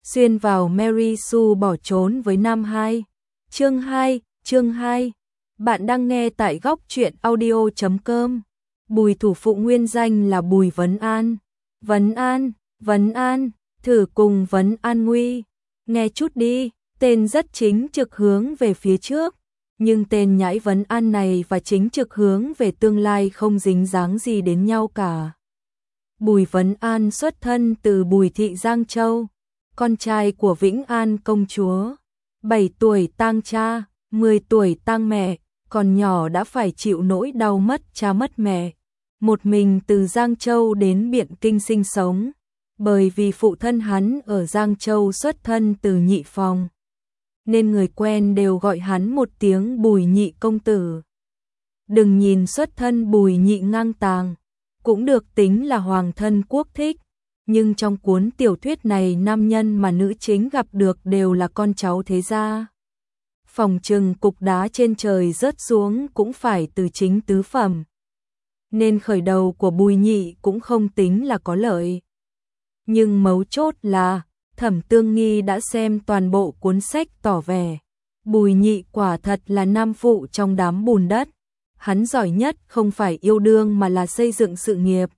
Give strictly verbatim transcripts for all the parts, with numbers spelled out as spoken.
xuyên vào Mary Sue bỏ trốn với Nam hai. Chương hai, chương hai. Bạn đang nghe tại góc truyện audio chấm com. Bùi thủ phụ nguyên danh là Bùi Vấn An. Vấn An, Vấn An, thử cùng Vấn An Nguy. Nghe chút đi, tên rất chính trực hướng về phía trước. Nhưng tên nhãi Vấn An này và chính trực hướng về tương lai không dính dáng gì đến nhau cả. Bùi Vấn An xuất thân từ Bùi thị Giang Châu, con trai của Vĩnh An công chúa. bảy tuổi tang cha, mười tuổi tang mẹ, còn nhỏ đã phải chịu nỗi đau mất cha mất mẹ. Một mình từ Giang Châu đến Biện Kinh sinh sống, bởi vì phụ thân hắn ở Giang Châu xuất thân từ Nhị Phòng, nên người quen đều gọi hắn một tiếng Bùi Nhị công tử. Đừng nhìn xuất thân Bùi Nhị ngang tàng, cũng được tính là hoàng thân quốc thích, nhưng trong cuốn tiểu thuyết này nam nhân mà nữ chính gặp được đều là con cháu thế gia. Phòng trừng cục đá trên trời rớt xuống cũng phải từ chính tứ phẩm, nên khởi đầu của Bùi Nhị cũng không tính là có lợi. Nhưng mấu chốt là Thẩm Tương Nghi đã xem toàn bộ cuốn sách tỏ vẻ Bùi Nhị quả thật là nam phụ trong đám bùn đất. Hắn giỏi nhất không phải yêu đương mà là xây dựng sự nghiệp.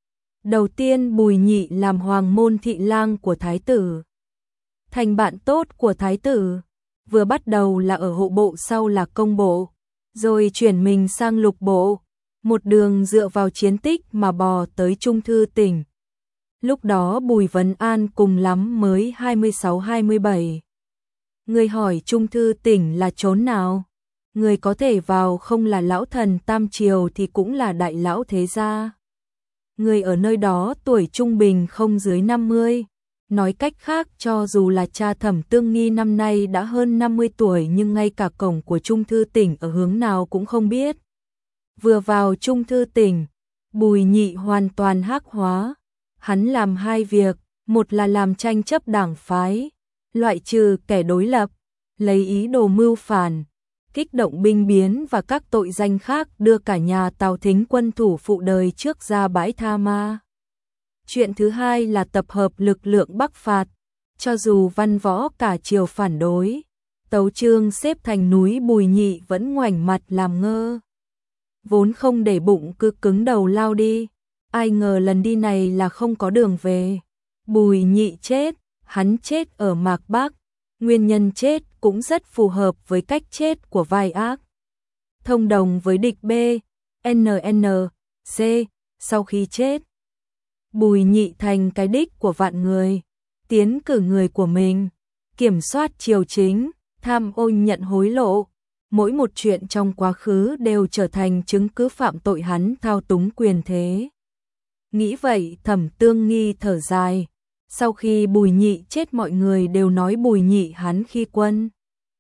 Đầu tiên Bùi Nhị làm hoàng môn thị lang của thái tử, thành bạn tốt của thái tử, vừa bắt đầu là ở hộ bộ sau là công bộ, rồi chuyển mình sang lục bộ, một đường dựa vào chiến tích mà bò tới Trung Thư tỉnh. Lúc đó Bùi Vấn An cùng lắm mới hai mươi sáu hai mươi bảy. Người hỏi Trung Thư tỉnh là chốn nào? Người có thể vào không là lão thần tam triều thì cũng là đại lão thế gia. Người ở nơi đó tuổi trung bình không dưới năm mươi. Nói cách khác, cho dù là cha Thẩm Tương Nghi năm nay đã hơn năm mươi tuổi nhưng ngay cả cổng của Trung Thư tỉnh ở hướng nào cũng không biết. Vừa vào Trung Thư tỉnh, Bùi Nhị hoàn toàn hắc hóa. Hắn làm hai việc, một là làm tranh chấp đảng phái, loại trừ kẻ đối lập, lấy ý đồ mưu phản, kích động binh biến và các tội danh khác đưa cả nhà Tào Thính quân thủ phụ đời trước ra bãi tha ma. Chuyện thứ hai là tập hợp lực lượng bắc phạt, cho dù văn võ cả triều phản đối, tấu chương xếp thành núi Bùi Nhị vẫn ngoảnh mặt làm ngơ. Vốn không để bụng cứ cứng đầu lao đi, ai ngờ lần đi này là không có đường về. Bùi Nhị chết, hắn chết ở Mạc Bắc, nguyên nhân chết cũng rất phù hợp với cách chết của vai ác. Thông đồng với địch B, en en C, sau khi chết, Bùi Nhị thành cái đích của vạn người, tiến cử người của mình, kiểm soát triều chính, tham ô nhận hối lộ. Mỗi một chuyện trong quá khứ đều trở thành chứng cứ phạm tội hắn thao túng quyền thế. Nghĩ vậy Thẩm Tương Nghi thở dài. Sau khi Bùi Nhị chết mọi người đều nói Bùi Nhị hắn khi quân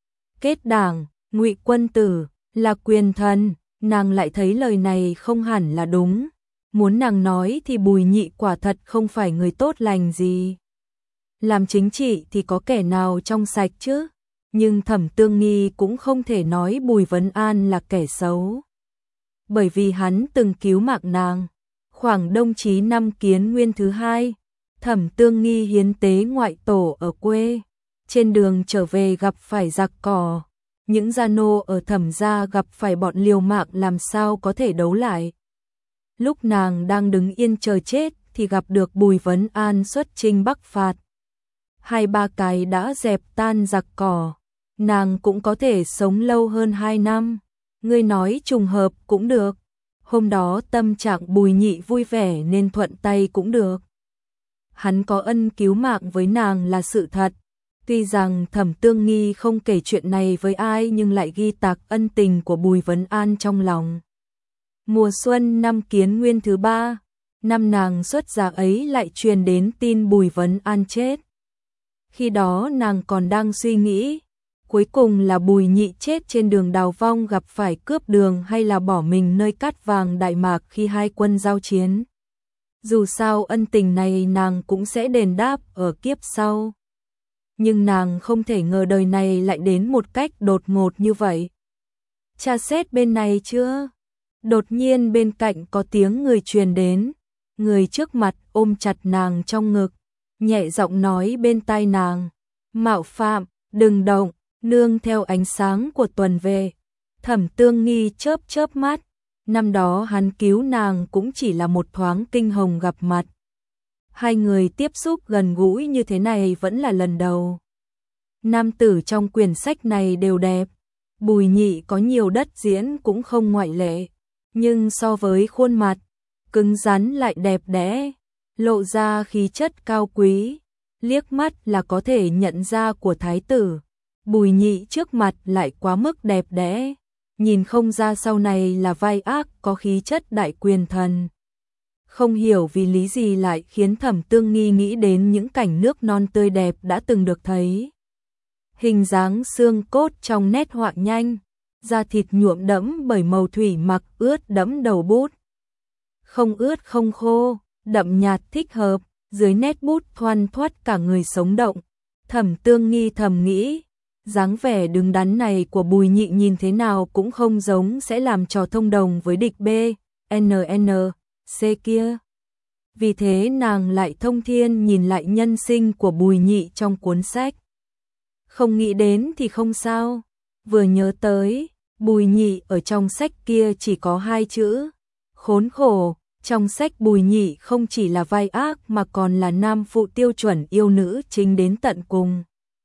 kết đảng, ngụy quân tử, là quyền thần. Nàng lại thấy lời này không hẳn là đúng. Muốn nàng nói thì Bùi Nhị quả thật không phải người tốt lành gì. Làm chính trị thì có kẻ nào trong sạch chứ? Nhưng Thẩm Tương Nghi cũng không thể nói Bùi Vấn An là kẻ xấu, bởi vì hắn từng cứu mạng nàng. Khoảng Đông Chí năm Kiến Nguyên thứ hai, Thẩm Tương Nghi hiến tế ngoại tổ ở quê, trên đường trở về gặp phải giặc cỏ. Những gia nô ở Thẩm gia gặp phải bọn liều mạng làm sao có thể đấu lại. Lúc nàng đang đứng yên chờ chết thì gặp được Bùi Vấn An xuất chinh bắc phạt. Hai ba cái đã dẹp tan giặc cỏ, nàng cũng có thể sống lâu hơn hai năm. Ngươi nói trùng hợp cũng được. Hôm đó tâm trạng Bùi Nhị vui vẻ nên thuận tay cũng được. Hắn có ân cứu mạng với nàng là sự thật. Tuy rằng Thẩm Tương Nghi không kể chuyện này với ai nhưng lại ghi tạc ân tình của Bùi Vấn An trong lòng. Mùa xuân năm Kiến Nguyên thứ ba, năm nàng xuất gia ấy lại truyền đến tin Bùi Vấn An chết. Khi đó nàng còn đang suy nghĩ, cuối cùng là Bùi Nhị chết trên đường đào vong gặp phải cướp đường hay là bỏ mình nơi cát vàng Đại Mạc khi hai quân giao chiến. Dù sao ân tình này nàng cũng sẽ đền đáp ở kiếp sau. Nhưng nàng không thể ngờ đời này lại đến một cách đột ngột như vậy. Tra xét bên này chưa? Đột nhiên bên cạnh có tiếng người truyền đến. Người trước mặt ôm chặt nàng trong ngực. nhẹ giọng nói bên tai nàng, mạo phạm, đừng động, nương theo ánh sáng của tuần về. Thẩm Tương Nghi chớp chớp mắt, năm đó hắn cứu nàng cũng chỉ là một thoáng kinh hồng gặp mặt. Hai người tiếp xúc gần gũi như thế này vẫn là lần đầu. Nam tử trong quyển sách này đều đẹp, Bùi Nhị có nhiều đất diễn cũng không ngoại lệ, nhưng so với khuôn mặt, cứng rắn lại đẹp đẽ, lộ ra khí chất cao quý, liếc mắt là có thể nhận ra của thái tử. Bùi Nhị trước mặt lại quá mức đẹp đẽ, nhìn không ra sau này là vai ác có khí chất đại quyền thần. Không hiểu vì lý gì lại khiến Thẩm Tương Nghi nghĩ đến những cảnh nước non tươi đẹp đã từng được thấy. Hình dáng xương cốt trong nét họa nhanh, da thịt nhuộm đẫm bởi màu thủy mặc ướt đẫm đầu bút. Không ướt không khô, đậm nhạt thích hợp, dưới nét bút thoăn thoắt cả người sống động. Thẩm Tương Nghi thầm nghĩ, dáng vẻ đứng đắn này của Bùi Nhị nhìn thế nào cũng không giống sẽ làm trò thông đồng với địch B, N N, C kia. Vì thế nàng lại thông thiên nhìn lại nhân sinh của Bùi Nhị trong cuốn sách. Không nghĩ đến thì không sao, vừa nhớ tới, Bùi Nhị ở trong sách kia chỉ có hai chữ, khốn khổ. Trong sách Bùi Nhị không chỉ là vai ác mà còn là nam phụ tiêu chuẩn yêu nữ chính đến tận cùng.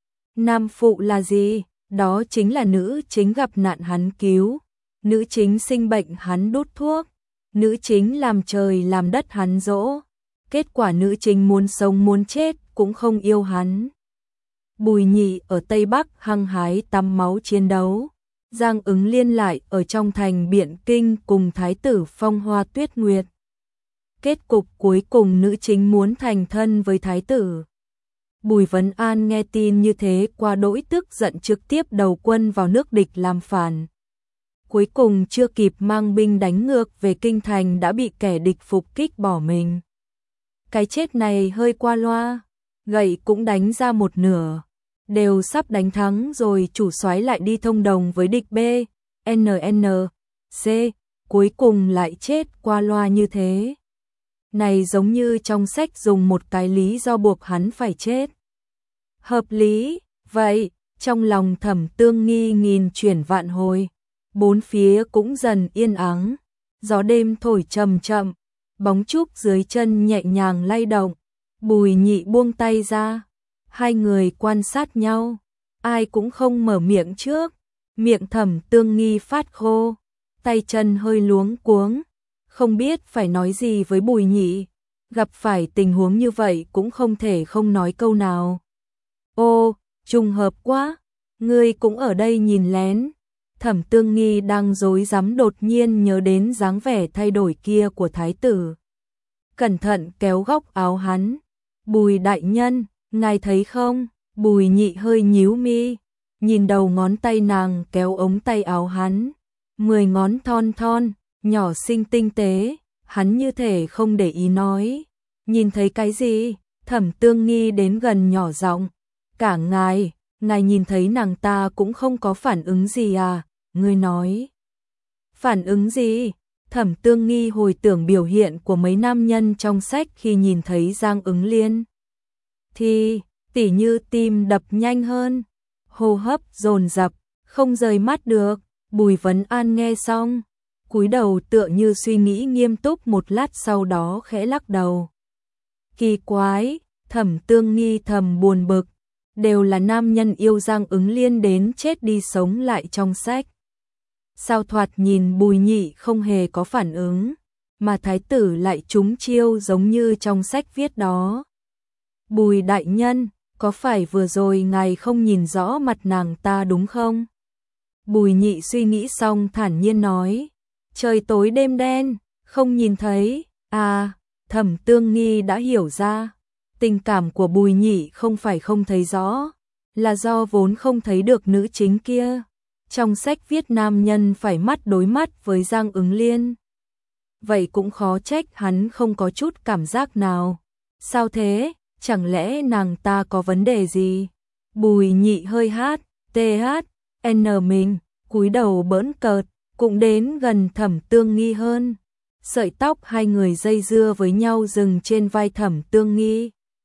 Nam phụ là gì? Đó chính là nữ chính gặp nạn hắn cứu, nữ chính sinh bệnh hắn đút thuốc, nữ chính làm trời làm đất hắn dỗ. Kết quả nữ chính muốn sống muốn chết cũng không yêu hắn. Bùi Nhị ở Tây Bắc hăng hái tắm máu chiến đấu, Giang Ứng Liên lại ở trong thành Biện Kinh cùng thái tử Phong Hoa Tuyết Nguyệt. Kết cục cuối cùng nữ chính muốn thành thân với thái tử. Bùi Vấn An nghe tin như thế qua đỗi tức giận trực tiếp đầu quân vào nước địch làm phản. Cuối cùng chưa kịp mang binh đánh ngược về kinh thành đã bị kẻ địch phục kích bỏ mình. Cái chết này hơi qua loa, gậy cũng đánh ra một nửa, đều sắp đánh thắng rồi chủ soái lại đi thông đồng với địch B, N N, C, cuối cùng lại chết qua loa như thế. Này giống như trong sách dùng một cái lý do buộc hắn phải chết. Hợp lý, vậy, trong lòng Thẩm Tương Nghi nghìn chuyển vạn hồi, bốn phía cũng dần yên ắng, gió đêm thổi chậm chậm, bóng trúc dưới chân nhẹ nhàng lay động, Bùi Nhị buông tay ra, hai người quan sát nhau, ai cũng không mở miệng trước, miệng Thẩm Tương Nghi phát khô, tay chân hơi luống cuống. Không biết phải nói gì với Bùi Nhị, gặp phải tình huống như vậy cũng không thể không nói câu nào. Ô, trùng hợp quá, ngươi cũng ở đây nhìn lén. Thẩm Tương Nghi đang rối rắm đột nhiên nhớ đến dáng vẻ thay đổi kia của thái tử. Cẩn thận kéo góc áo hắn. Bùi đại nhân, ngài thấy không? Bùi Nhị hơi nhíu mi, nhìn đầu ngón tay nàng kéo ống tay áo hắn. Mười ngón thon thon, nhỏ xinh tinh tế, hắn như thể không để ý nói. Nhìn thấy cái gì? Thẩm Tương Nghi đến gần nhỏ giọng. Cả ngài, ngài nhìn thấy nàng ta cũng không có phản ứng gì à? Ngươi nói. Phản ứng gì? Thẩm Tương Nghi hồi tưởng biểu hiện của mấy nam nhân trong sách khi nhìn thấy Giang Ứng Liên. Thì, tỉ như tim đập nhanh hơn, hô hấp dồn dập, không rời mắt được. Bùi Vấn An nghe xong, cúi đầu tựa như suy nghĩ nghiêm túc một lát sau đó khẽ lắc đầu. Kỳ quái, Thẩm Tương Nghi thầm buồn bực, đều là nam nhân yêu Giang Ứng Liên đến chết đi sống lại trong sách. Sao thoạt nhìn Bùi Nhị không hề có phản ứng, mà thái tử lại trúng chiêu giống như trong sách viết đó. Bùi đại nhân, có phải vừa rồi ngài không nhìn rõ mặt nàng ta đúng không? Bùi Nhị suy nghĩ xong thản nhiên nói, trời tối đêm đen, không nhìn thấy. À, Thẩm Tương Nghi đã hiểu ra, tình cảm của Bùi Nhị không phải không thấy rõ, là do vốn không thấy được nữ chính kia. Trong sách viết nam nhân phải mắt đối mắt với Giang Ứng Liên. Vậy cũng khó trách hắn không có chút cảm giác nào. Sao thế, chẳng lẽ nàng ta có vấn đề gì? Bùi Nhị hơi hát, tê hát, n mình, cúi đầu bỡn cợt, cũng đến gần Thẩm Tương Nghi hơn. Sợi tóc hai người dây dưa với nhau dừng trên vai Thẩm Tương Nghi.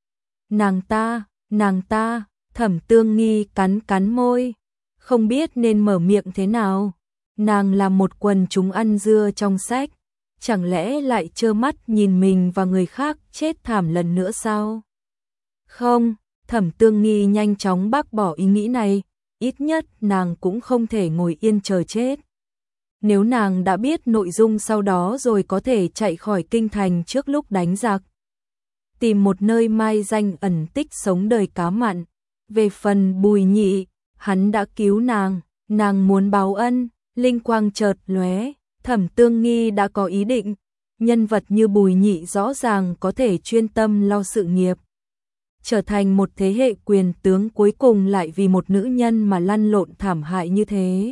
Nàng ta, nàng ta, Thẩm Tương Nghi cắn cắn môi, không biết nên mở miệng thế nào. Nàng là một quần chúng ăn dưa trong sách, chẳng lẽ lại trơ mắt nhìn mình và người khác chết thảm lần nữa sao? Không, Thẩm Tương Nghi nhanh chóng bác bỏ ý nghĩ này, ít nhất nàng cũng không thể ngồi yên chờ chết. Nếu nàng đã biết nội dung sau đó rồi có thể chạy khỏi kinh thành trước lúc đánh giặc, tìm một nơi mai danh ẩn tích sống đời cá mặn. Về phần Bùi Nhị, hắn đã cứu nàng, nàng muốn báo ân. Linh quang chợt lóe, Thẩm Tương Nghi đã có ý định, nhân vật như Bùi Nhị rõ ràng có thể chuyên tâm lo sự nghiệp, trở thành một thế hệ quyền tướng, cuối cùng lại vì một nữ nhân mà lăn lộn thảm hại như thế.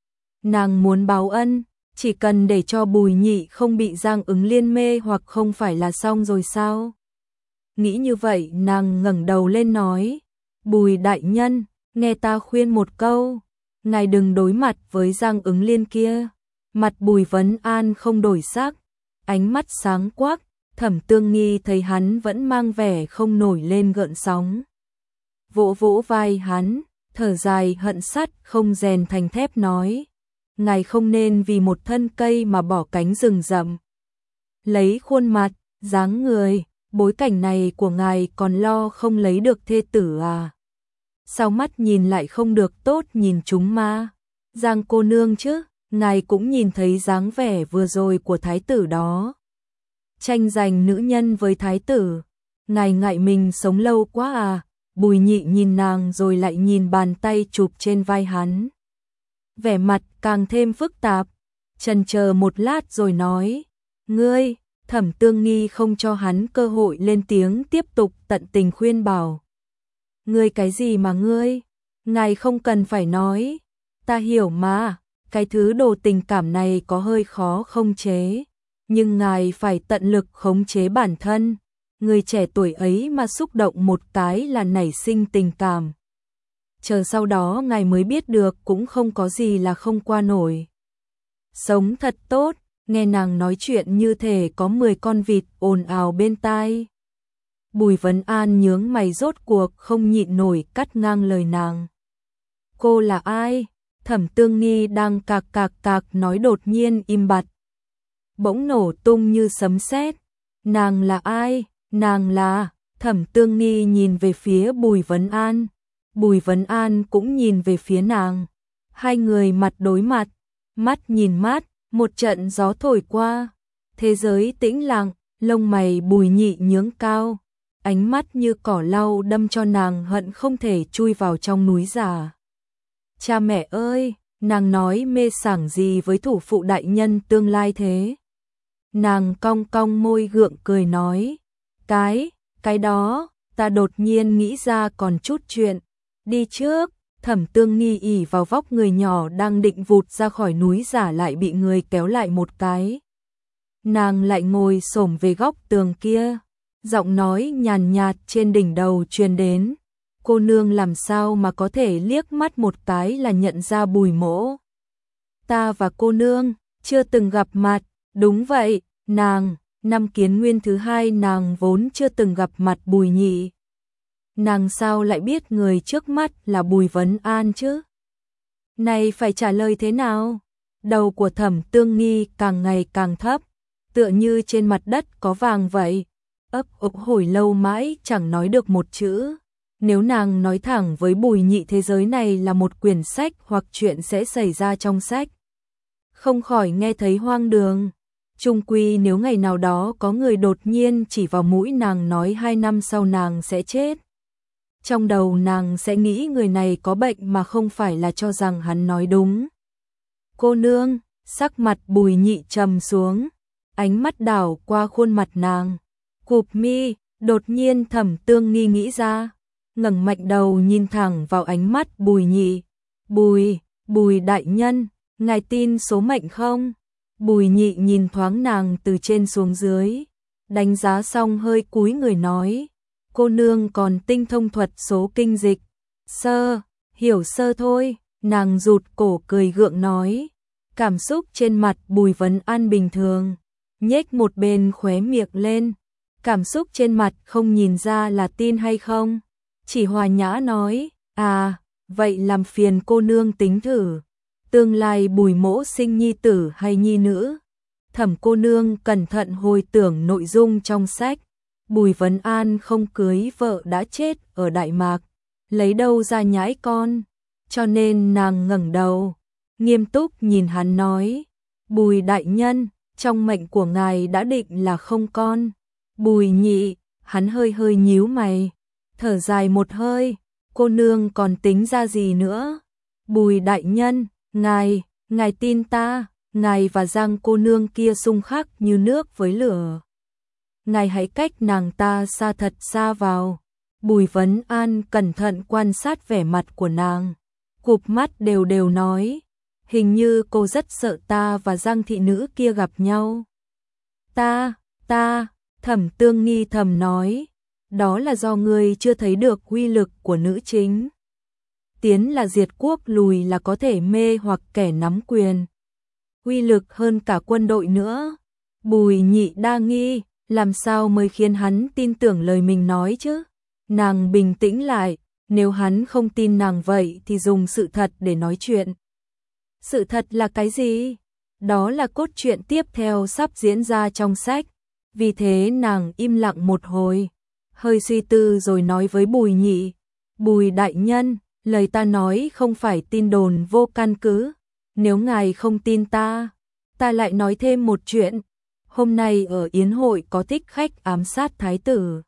Nàng muốn báo ân, chỉ cần để cho Bùi Nhị không bị Giang Ứng Liên mê hoặc không phải là xong rồi sao? Nghĩ như vậy, nàng ngẩng đầu lên nói, Bùi đại nhân, nghe ta khuyên một câu, ngài đừng đối mặt với Giang Ứng Liên kia. Mặt Bùi Vấn An không đổi sắc, ánh mắt sáng quắc. Thẩm Tương Nghi thấy hắn vẫn mang vẻ không nổi lên gợn sóng, vỗ vỗ vai hắn, thở dài hận sắt không rèn thành thép nói, ngài không nên vì một thân cây mà bỏ cánh rừng rậm. Lấy khuôn mặt, dáng người, bối cảnh này của ngài còn lo không lấy được thê tử à? Sao mắt nhìn lại không được tốt nhìn chúng ma? Giang cô nương chứ, ngài cũng nhìn thấy dáng vẻ vừa rồi của thái tử đó. Tranh giành nữ nhân với thái tử, ngài ngại mình sống lâu quá à? Bùi Nhị nhìn nàng rồi lại nhìn bàn tay chụp trên vai hắn, vẻ mặt càng thêm phức tạp, chần chờ một lát rồi nói, ngươi. Thẩm Tương Nghi không cho hắn cơ hội lên tiếng, tiếp tục tận tình khuyên bảo, ngươi cái gì mà ngươi, ngài không cần phải nói, ta hiểu mà, cái thứ đồ tình cảm này có hơi khó khống chế, nhưng ngài phải tận lực khống chế bản thân. Người trẻ tuổi ấy mà xúc động một cái là nảy sinh tình cảm, chờ sau đó ngài mới biết được cũng không có gì là không qua nổi. Sống thật tốt. Nghe nàng nói chuyện như thể có mười con vịt ồn ào bên tai. Bùi Vấn An nhướng mày, rốt cuộc không nhịn nổi cắt ngang lời nàng. Cô là ai? Thẩm Tương Nghi đang cạc cạc cạc nói đột nhiên im bặt, bỗng nổ tung như sấm sét. Nàng là ai? Nàng là... Thẩm Tương Nghi nhìn về phía Bùi Vấn An, Bùi Vấn An cũng nhìn về phía nàng. Hai người mặt đối mặt, mắt nhìn mắt. Một trận gió thổi qua, thế giới tĩnh lặng, lông mày Bùi Nhị nhướng cao, ánh mắt như cỏ lau đâm cho nàng hận không thể chui vào trong núi già. Cha mẹ ơi, nàng nói mê sảng gì với thủ phụ đại nhân tương lai thế? Nàng cong cong môi gượng cười nói, cái, cái đó, ta đột nhiên nghĩ ra còn chút chuyện, đi trước. Thẩm Tương Nghi ỉ vào vóc người nhỏ đang định vụt ra khỏi núi giả lại bị người kéo lại một cái. Nàng lại ngồi xổm về góc tường kia, giọng nói nhàn nhạt trên đỉnh đầu truyền đến, cô nương làm sao mà có thể liếc mắt một cái là nhận ra Bùi mỗ? Ta và cô nương chưa từng gặp mặt. Đúng vậy, nàng, năm kiến nguyên thứ hai nàng vốn chưa từng gặp mặt Bùi Nhị. Nàng sao lại biết người trước mắt là Bùi Vấn An chứ? Này phải trả lời thế nào? Đầu của Thẩm Tương Nghi càng ngày càng thấp, tựa như trên mặt đất có vàng vậy. Ấp ấp hồi lâu mãi chẳng nói được một chữ. Nếu nàng nói thẳng với Bùi Nhị thế giới này là một quyển sách hoặc chuyện sẽ xảy ra trong sách, không khỏi nghe thấy hoang đường. Chung quy nếu ngày nào đó có người đột nhiên chỉ vào mũi nàng nói hai năm sau nàng sẽ chết, trong đầu nàng sẽ nghĩ người này có bệnh mà không phải là cho rằng hắn nói đúng. Cô nương, sắc mặt Bùi Nhị trầm xuống, ánh mắt đảo qua khuôn mặt nàng, cụp mi. Đột nhiên Thẩm Tương Nghi nghĩ ra, ngẩng mạnh đầu nhìn thẳng vào ánh mắt Bùi Nhị. Bùi, Bùi đại nhân, ngài tin số mệnh không? Bùi Nhị nhìn thoáng nàng từ trên xuống dưới, đánh giá xong hơi cúi người nói, cô nương còn tinh thông thuật số kinh dịch. Sơ, hiểu sơ thôi. Nàng rụt cổ cười gượng nói, cảm xúc trên mặt Bùi Vấn An bình thường, nhếch một bên khóe miệng lên. cảm xúc trên mặt không nhìn ra là tin hay không, chỉ hòa nhã nói, à, vậy làm phiền cô nương tính thử, tương lai Bùi mỗ sinh nhi tử hay nhi nữ. Thẩm cô nương cẩn thận hồi tưởng nội dung trong sách, Bùi Vấn An không cưới vợ đã chết ở Đại Mạc, lấy đâu ra nhãi con, cho nên nàng ngẩng đầu, nghiêm túc nhìn hắn nói, Bùi đại nhân, trong mệnh của ngài đã định là không con. Bùi Nhị, hắn hơi hơi nhíu mày, thở dài một hơi, cô nương còn tính ra gì nữa? Bùi đại nhân, ngài, ngài tin ta, ngài và Giang cô nương kia xung khắc như nước với lửa. Ngài hãy cách nàng ta xa thật xa vào. Bùi Vấn An cẩn thận quan sát vẻ mặt của nàng, cụp mắt đều đều nói, hình như cô rất sợ ta và Giang thị nữ kia gặp nhau. Ta, ta, Thẩm Tương Nghi thầm nói, đó là do ngươi chưa thấy được uy lực của nữ chính. Tiến là diệt quốc, lùi là có thể mê hoặc kẻ nắm quyền. Uy lực hơn cả quân đội nữa. Bùi Nhị đa nghi, làm sao mới khiến hắn tin tưởng lời mình nói chứ? Nàng bình tĩnh lại, nếu hắn không tin nàng vậy thì dùng sự thật để nói chuyện. Sự thật là cái gì? Đó là cốt truyện tiếp theo sắp diễn ra trong sách. Vì thế nàng im lặng một hồi, hơi suy tư rồi nói với Bùi Nhị, Bùi đại nhân, lời ta nói không phải tin đồn vô căn cứ. Nếu ngài không tin ta, ta lại nói thêm một chuyện. Hôm nay ở yến hội có thích khách ám sát thái tử.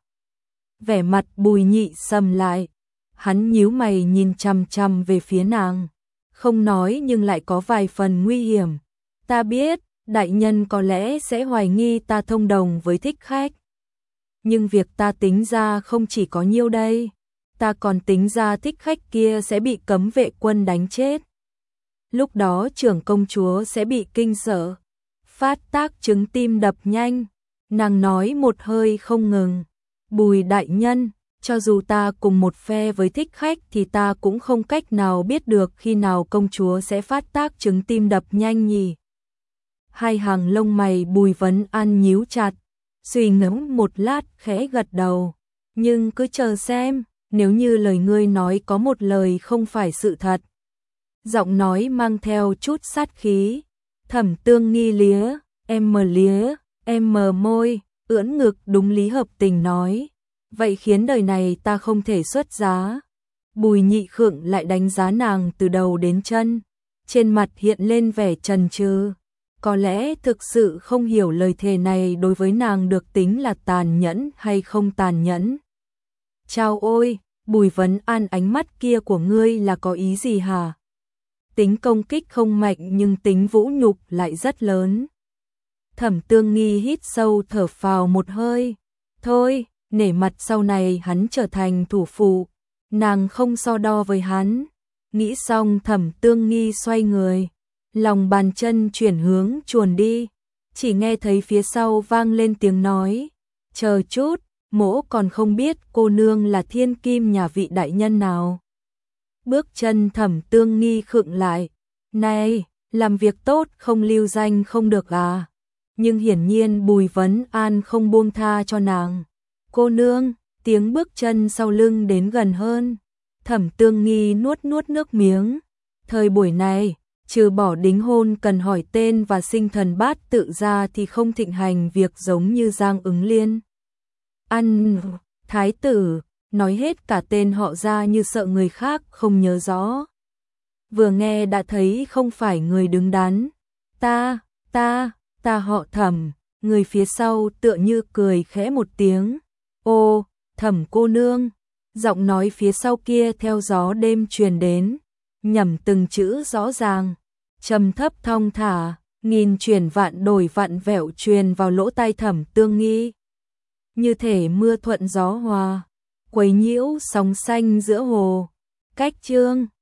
Vẻ mặt Bùi Nhị sầm lại, hắn nhíu mày nhìn chằm chằm về phía nàng, không nói nhưng lại có vài phần nguy hiểm. Ta biết, đại nhân có lẽ sẽ hoài nghi ta thông đồng với thích khách. Nhưng việc ta tính ra không chỉ có nhiêu đây, ta còn tính ra thích khách kia sẽ bị cấm vệ quân đánh chết. Lúc đó trưởng công chúa sẽ bị kinh sợ, phát tác chứng tim đập nhanh. Nàng nói một hơi không ngừng, Bùi đại nhân, cho dù ta cùng một phe với thích khách thì ta cũng không cách nào biết được khi nào công chúa sẽ phát tác chứng tim đập nhanh nhỉ. Hai hàng lông mày Bùi Vấn An nhíu chặt, suy ngẫm một lát khẽ gật đầu, nhưng cứ chờ xem, nếu như lời ngươi nói có một lời không phải sự thật. Giọng nói mang theo chút sát khí. Thẩm Tương Nghi lía, em mờ lía, em mờ môi, ưỡn ngực đúng lý hợp tình nói, vậy khiến đời này ta không thể xuất giá. Bùi Nhị khựng lại đánh giá nàng từ đầu đến chân, trên mặt hiện lên vẻ chần chừ, có lẽ thực sự không hiểu lời thề này đối với nàng được tính là tàn nhẫn hay không tàn nhẫn. Chao ôi, Bùi Vấn An, ánh mắt kia của ngươi là có ý gì hả? Tính công kích không mạnh nhưng tính vũ nhục lại rất lớn. Thẩm Tương Nghi hít sâu thở phào một hơi. Thôi, nể mặt sau này hắn trở thành thủ phụ, nàng không so đo với hắn. Nghĩ xong Thẩm Tương Nghi xoay người, lòng bàn chân chuyển hướng chuồn đi. Chỉ nghe thấy phía sau vang lên tiếng nói, chờ chút, mỗ còn không biết cô nương là thiên kim nhà vị đại nhân nào. Bước chân Thẩm Tương Nghi khựng lại, này, làm việc tốt không lưu danh không được à? Nhưng hiển nhiên Bùi Vấn An không buông tha cho nàng. Cô nương, tiếng bước chân sau lưng đến gần hơn. Thẩm Tương Nghi nuốt nuốt nước miếng. Thời buổi này, trừ bỏ đính hôn cần hỏi tên và sinh thần bát tự ra thì không thịnh hành việc giống như Giang Ứng Liên. Ăn, thái tử, nói hết cả tên họ ra như sợ người khác không nhớ rõ. Vừa nghe đã thấy không phải người đứng đắn. Ta, ta, ta họ Thẩm. Người phía sau tựa như cười khẽ một tiếng. Ô, Thẩm cô nương. Giọng nói phía sau kia theo gió đêm truyền đến, nhẩm từng chữ rõ ràng, trầm thấp thong thả, nghìn chuyển vạn đổi vạn vẹo truyền vào lỗ tai Thẩm Tương Nghi. Như thể mưa thuận gió hòa, quấy nhiễu sóng xanh giữa hồ. Cách chương